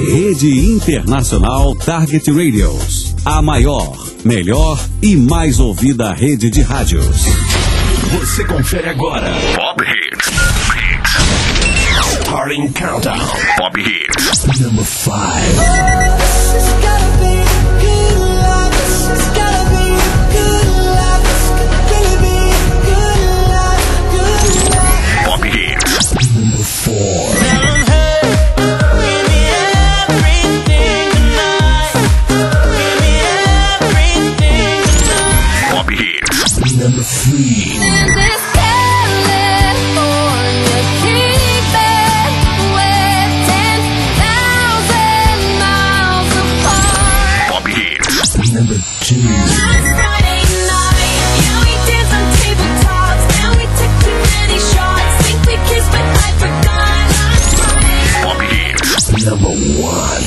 Rede Internacional Target Radios. A maior, melhor e mais ouvida rede de rádios. Você confere agora Pop Hits. Starting Countdown. Pop Hits. Number 5. Pop Hits. Number 4. Number 3. Pop Hits. Number 2. Pop Hits. Number 1.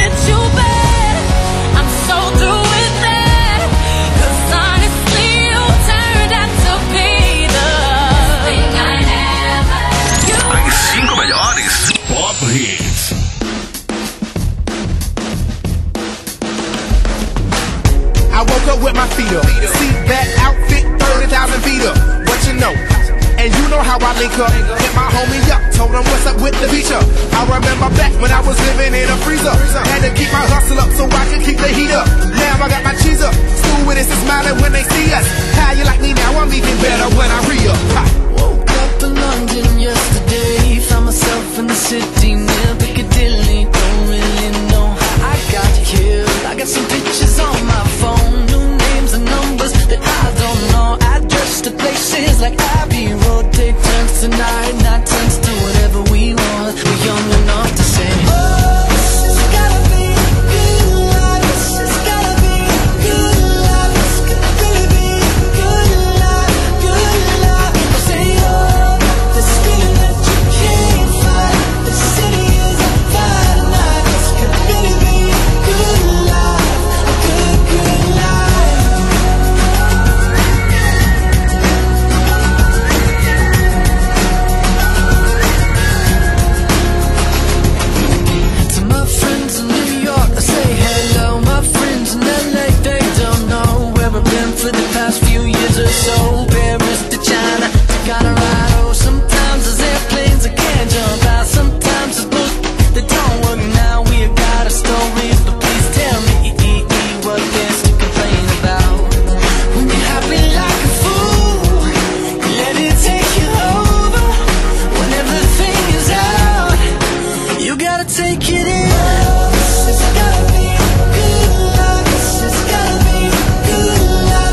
With my feet up, see that outfit, 30,000 feet up. What you know? And you know how I link up. Hit my homie up, told him what's up with the feature. I remember back when I was living in a freezer. Had to keep my hustle up so I could keep the heat up. Now I got my cheese up. School with us and smiling when they see us. How you like me now? I'm even better when I re-up. Woke up in London yesterday. Found myself in the city near Piccadilly. Don't really know how I got here. I got some pictures on my phone. Numbers that I don't know. Address to places like Abbey Road. Take turns tonight, night turns to whatever we want. We're young enough to say, oh, this has gotta be good life. This has gotta be good life. This could really be good life, good life. I say, oh, this feeling that you can't fight. The city is on fire tonight. This could really be good life, a good, good life. For the past few years or so, Paris to China, to Colorado. Sometimes there's airplanes that can't jump out. Sometimes there's boats that don't work. Now we got a story, but please tell me what there's to complain about. When you're happy like a fool, let it take you over. When everything is out, you gotta take it in. This has gotta be good love. This has gotta be good love.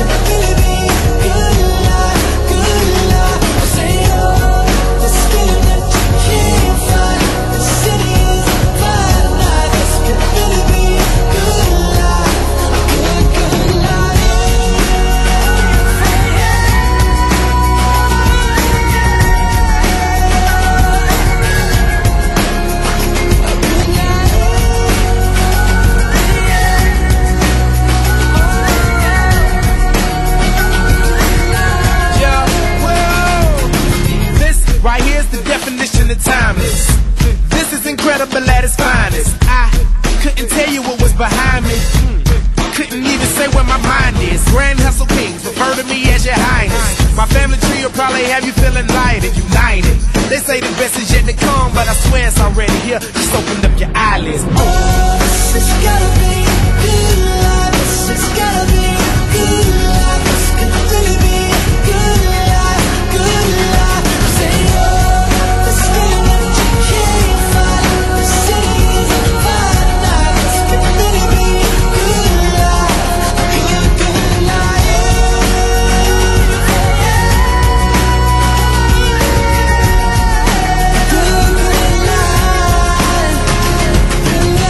Timeless. This is incredible at its finest. I couldn't tell you what was behind me. Couldn't even say where my mind is. Grand Hustle Kings refer to me as your highness. My family tree will probably have you feeling light and united. They say the best is yet to come, but I swear it's already here. Just open up your eyelids. Oh, this has gotta be good life. This has gotta be good life. This could really be good life, good life. Say, oh. Good life.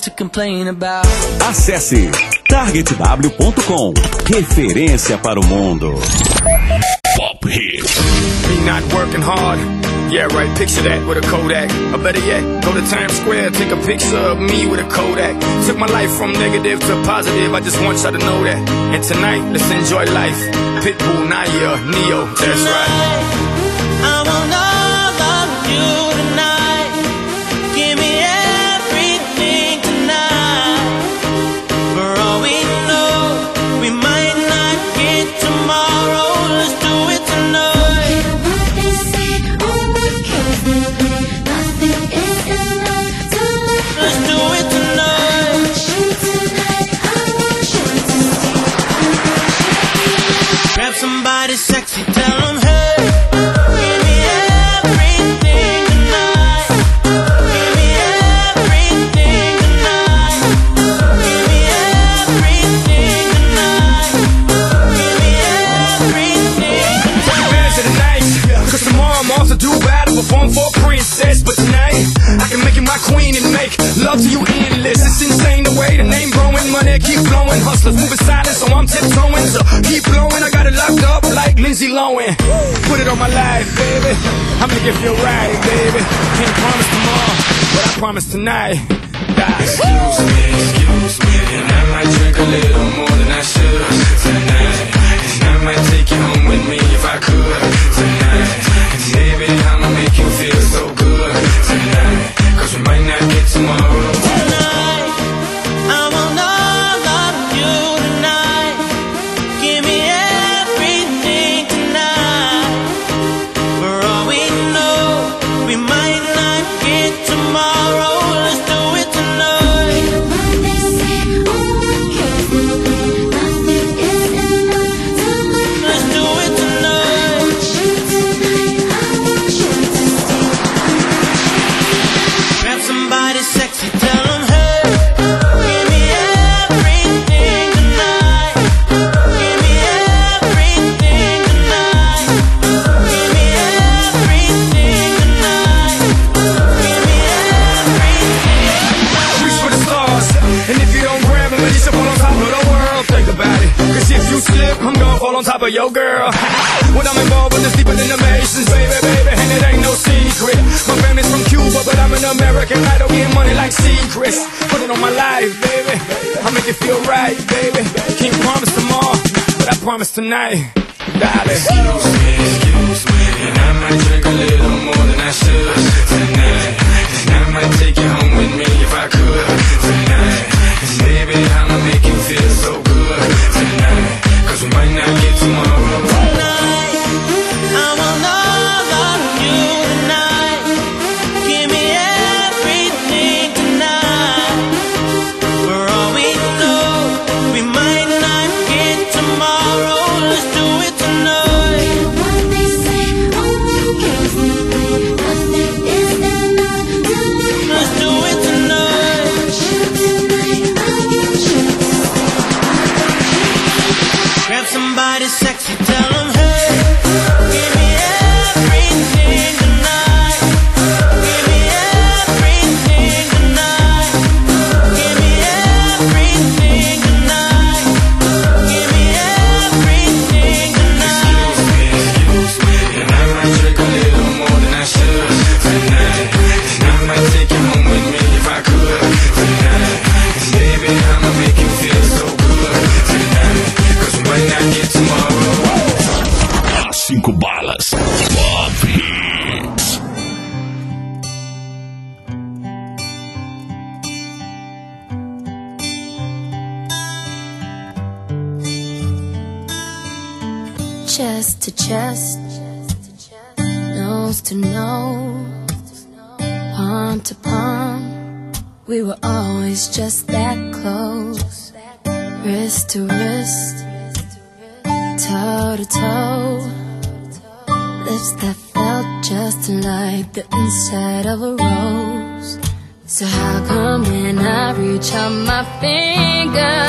to complain about. Acesse targetw.com. Referência para o mundo. Pop Hits. Me not working hard. Yeah, right, picture that with a Kodak. Or better yet, go to Times Square, take a picture of me with a Kodak. Took my life from negative to positive, I just want y'all to know that. And tonight, let's enjoy life. Pitbull, Naya, Neo, that's right. I want all of you tonight. Give me everything tonight. For all we know, we might not get tomorrow. Let's do it tonight. Let's do it tonight. Grab somebody sexy, tell them hey. Perform for a princess, but tonight I can make you my queen and make love to you endless. It's insane the way the name growing, money keep flowing. Hustlers moving silent, so I'm tiptoeing. So keep blowing, I got it locked up like Lindsay Lohan. Put it on my life, baby. I make it feel right, baby. Can't promise tomorrow, but I promise tonight. Excuse me, and I might drink a little more than I should tonight. And I might take you home with me if I could tonight. And baby, I'ma make you feel so good tonight. Cause we might not get tomorrow. Tonight, I want all of you tonight. Give me everything tonight. For all we know, we might not get tomorrow. Let's do it tonight. Let's do it tonight. Grab somebody sexy, tell them hey. Give me everything tonight. Give me everything tonight. Give me everything tonight. Give me everything. Reach for the stars, and if you don't grab them, you should fall on top of the world. Think about it, cause if you slip, I'm gonna fall on top of your girl. When I'm involved with this deeper than the Masons, baby, and it ain't no secret. My family's from Cuba, but I'm an American idol, getting money like secrets. Put it on my life, baby, I'll make it feel right, baby. Can't promise tomorrow, but I promise tonight, darling. Excuse me, and I might drink a little more than I should tonight. And I might take you home with me if I could tonight. And baby, I'ma make you feel so good tonight. Cause we might not get tomorrow. Tonight, I want all of you tonight. Give me everything tonight. For all we know, we might not get tomorrow. Let's do it tonight. Let's do it tonight. Grab somebody sexy, tell them hey. Give me everything tonight. Give me everything tonight. Give me everything tonight. Give me everything tonight. Excuse me, and I might drink a little more than I should tonight. And I might take you home with me if I could tonight. And baby, I'ma make you feel so good tonight. Cause we might not get tomorrow. As 5 balas. Pop Hits. Chest to chest, nose to nose, palm to palm. We were always just that close. Wrist to wrist, toe to toe. Lips that felt just like the inside of a rose. So how come when I reach out my finger,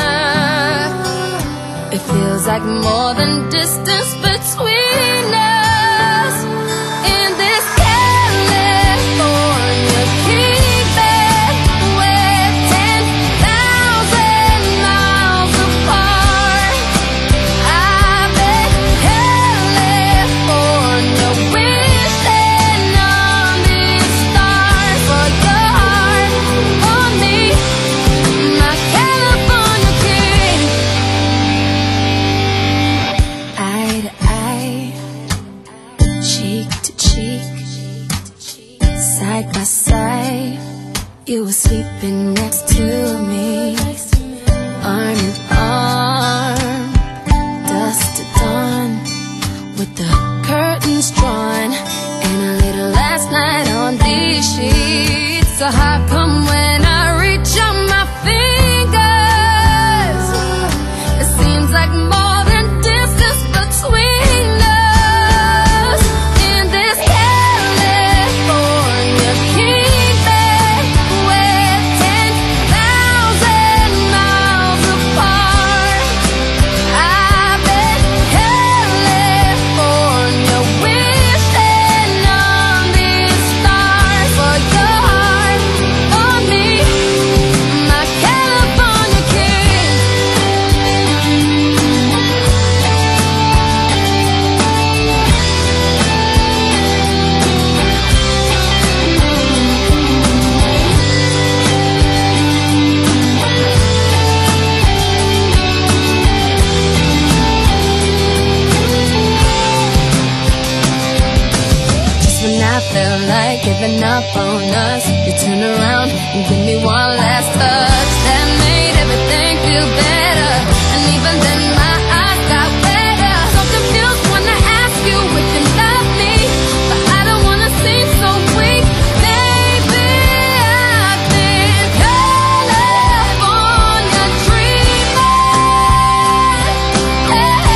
it feels like more than distance between us? In this California key bed, where 10 right by side. You were sleeping next to me, arm in arm, dusk to dawn, with the curtains drawn, and a little last night on these sheets. So how come when I reach out my fingers, it seems like more than distance between us? In this California kingdom, we're 10,000 miles apart. I've been California wishing on these stars for your heart, for me, my California king. Just when I felt like giving up on us, you turn around and give me one last touch that made everything feel better. And even then my eyes got wetter. So confused when I ask you if you love me, but I don't wanna seem so weak. Baby, I've been California dreaming.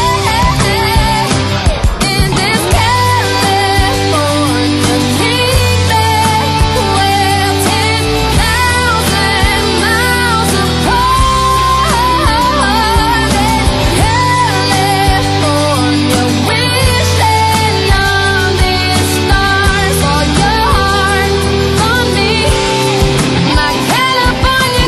In this California kingdom, we're 10,000 miles apart. California wishing on these stars for your heart, for me, my California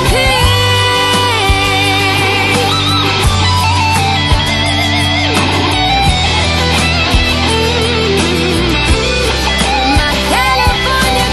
my California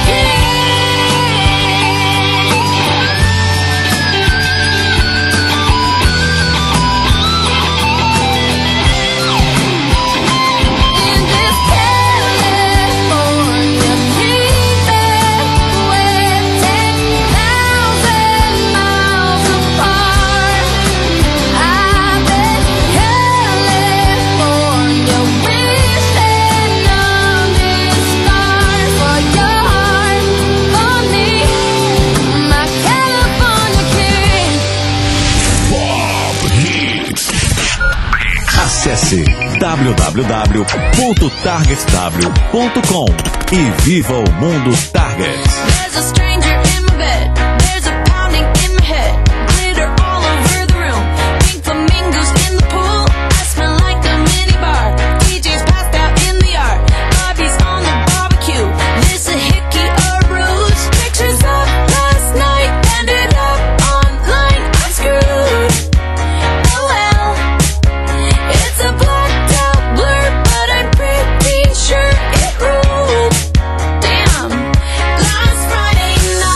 in this California kingdom, we're 10,000 miles apart. I've been California wishing on these stars for your heart, for me, my California king. Acesse www.targetw.com e viva o mundo Target. There's a stranger in my bed. There's a pounding in my head. Glitter all over the room. Pink flamingos in the pool. I smell like a minibar. DJ's passed out in the yard. Bobby's on the barbecue. This a hickey or ruse. Pictures of last night ended up online. I'm screwed. Oh well. It's a blacked out blur, but I'm pretty sure it ruled. Damn. Last Friday night.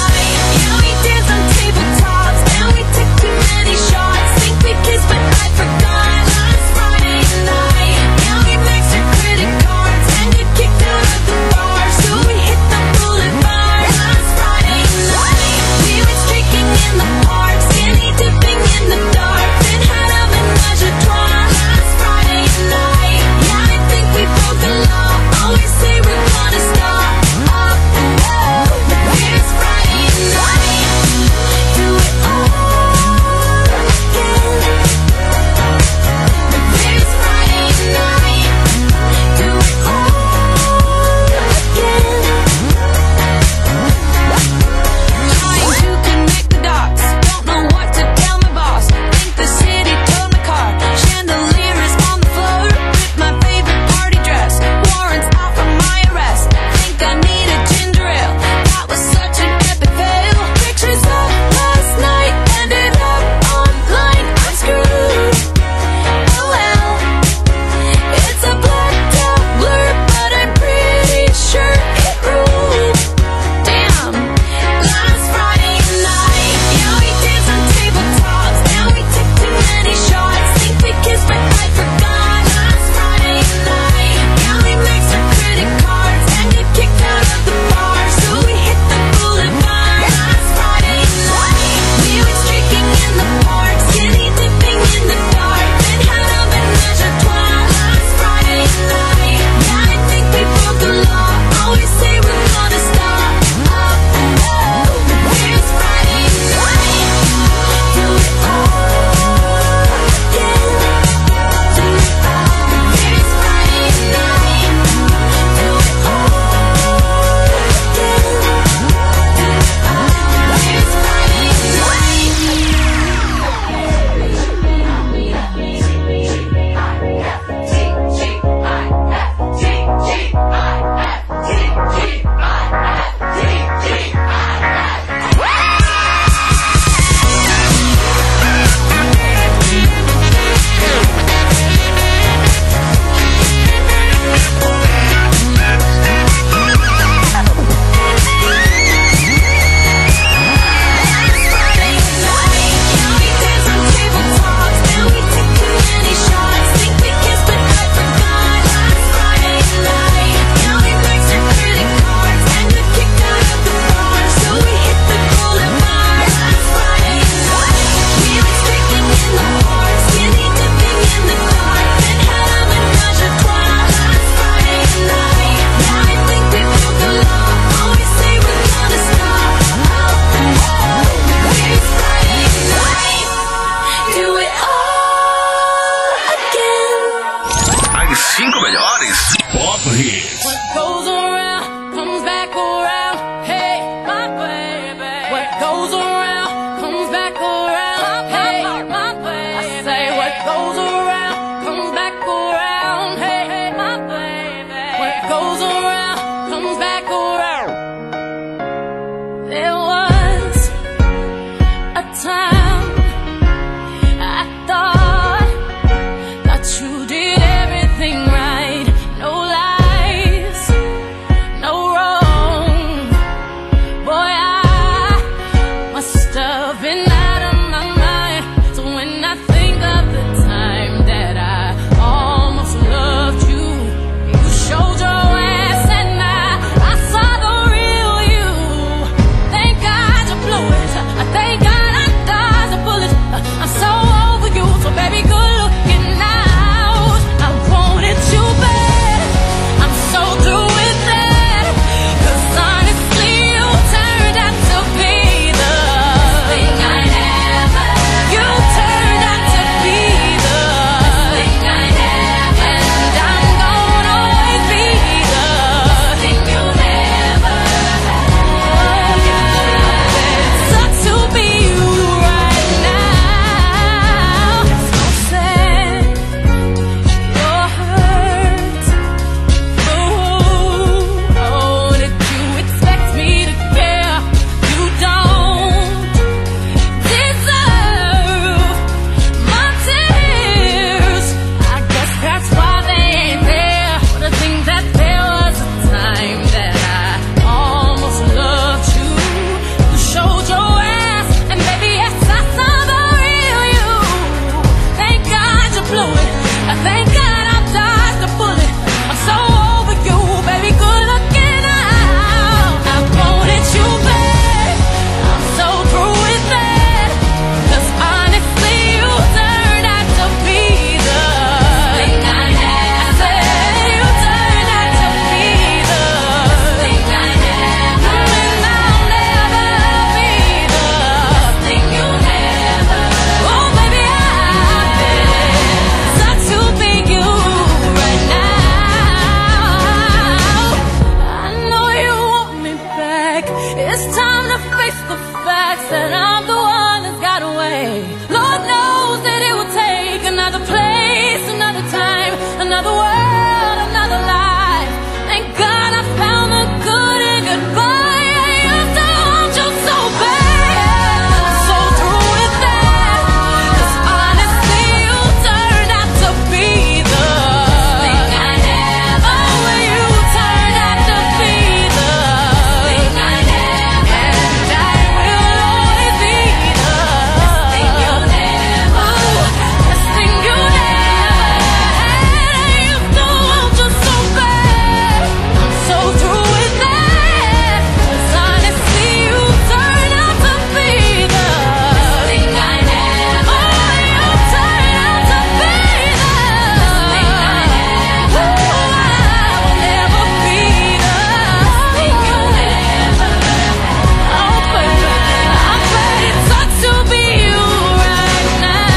back. It's time to face the facts that I'm the one that's got away. Lord knows that it will take another place, another time, another world, another life. Thank God I found the good in goodbye. I used to want you so bad, so through with that. 'Cause honestly, you turned out to be the thing I never. Oh, you turned out to be the thing I never. And I will always be the thing you'll never. This thing you never had. I used to want you so bad, so through with that. 'Cause honestly, you turned out to be the thing I never. Oh, you turned out to be the thing I never. I will never be the thing you'll never. Oh, baby, I bet it sucks to be you right now.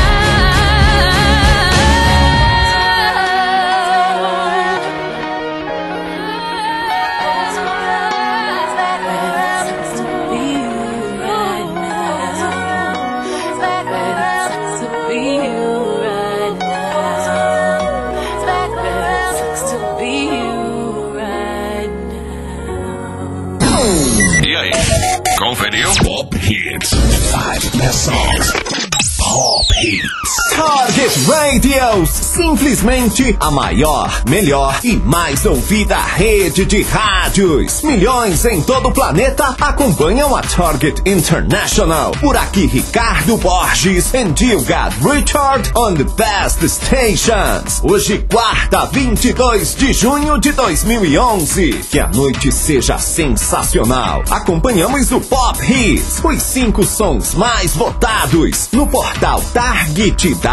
E aí, conferiu? Pop Hits. 5 best songs. Pop Hits. Target Radios, simplesmente a maior, melhor e mais ouvida rede de rádios. Milhões em todo o planeta acompanham a Target International. Por aqui, Ricardo Borges and you got Richard on the best stations. Hoje, quarta, 22 de junho de 2011. Que a noite seja sensacional. Acompanhamos o Pop Hits, os 5 sons mais votados no portal targetw.com,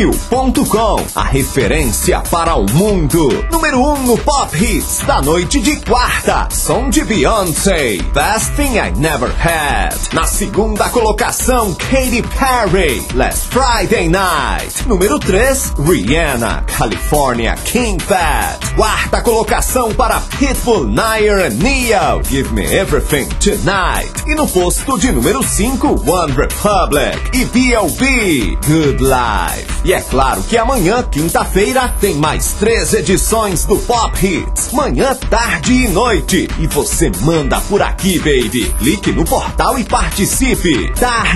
a referência para o mundo. Número 1 no Pop Hits da noite de quarta, som de Beyoncé, Best Thing I Never Had. Na segunda colocação, Katy Perry, Last Friday Night. Número 3, Rihanna, California King Fat. Quarta colocação para Pitbull, Nair and Neo, Give Me Everything Tonight. E no posto de número 5, One Republic e B.O.B, Good Life. E é claro que amanhã, quinta-feira, tem mais 3 edições do Pop Hits. Manhã, tarde e noite. E você manda por aqui, baby. Clique no portal e participe.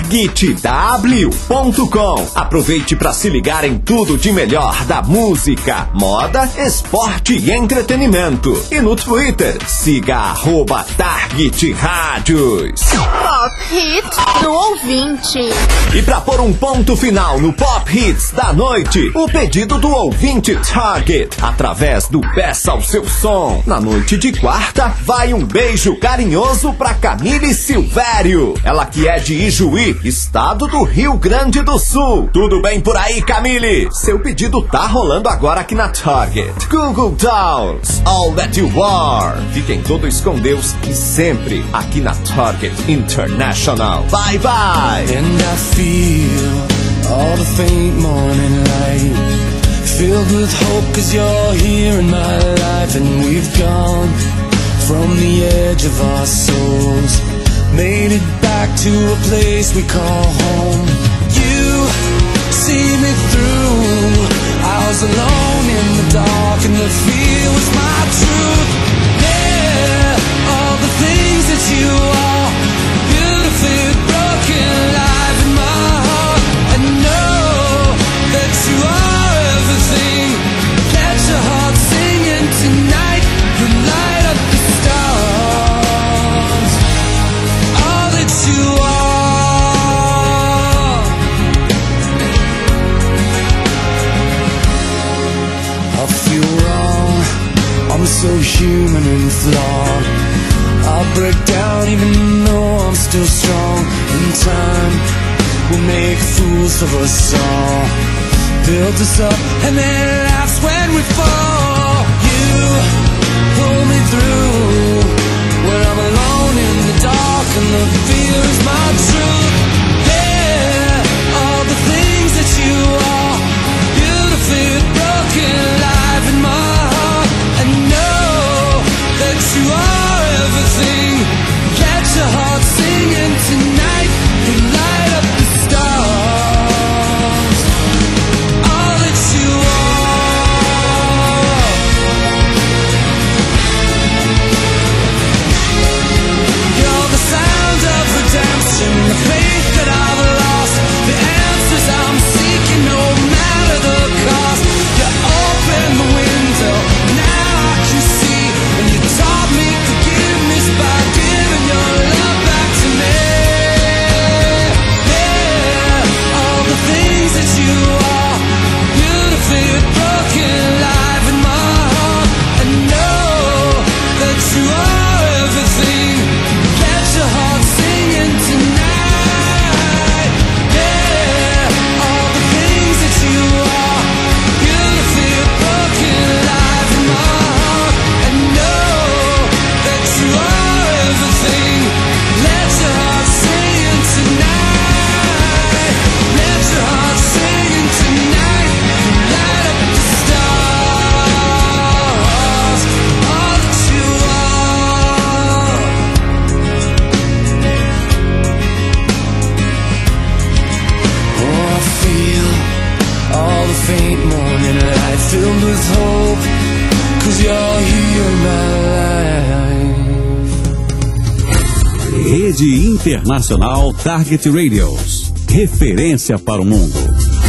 targetw.com. Aproveite para se ligar em tudo de melhor da música, moda, esporte e entretenimento. E no Twitter, siga @Target Rádios. Pop Hits no ouvinte. E pra pôr um ponto final no Pop Hits da noite, o pedido do ouvinte Target, através do Peça o Seu Som. Na noite de quarta, vai um beijo carinhoso pra Camille Silvério. Ela que é de Ijuí, estado do Rio Grande do Sul. Tudo bem por aí, Camille? Seu pedido tá rolando agora aqui na Target. Google Dolls, All That You Are. Fiquem todos com Deus e sempre aqui na Target International. Bye, bye! And I feel all the faint morning light, filled with hope 'cause you're here in my life. And we've gone from the edge of our souls, made it back to a place we call home. You see me through, I was alone in the dark and the fear was my truth. Yeah, all the things that you are, beautifully broken, alive in my heart. I know that you are everything. Let your heart singing tonight, you light up the stars. All that you are. I feel wrong, I'm so human and flawed. I'll break down even though I'm still strong. In time, we'll make fools of us all. Build us up and then laughs when we fall. You pull me through when I'm alone in the dark and the fear is my truth. Yeah, all the things that you are, beautifully broken, alive in my heart. I know that you are everything. Let is hope, 'cause you're here in my life. Rede Internacional Target Radios. Referência para o mundo.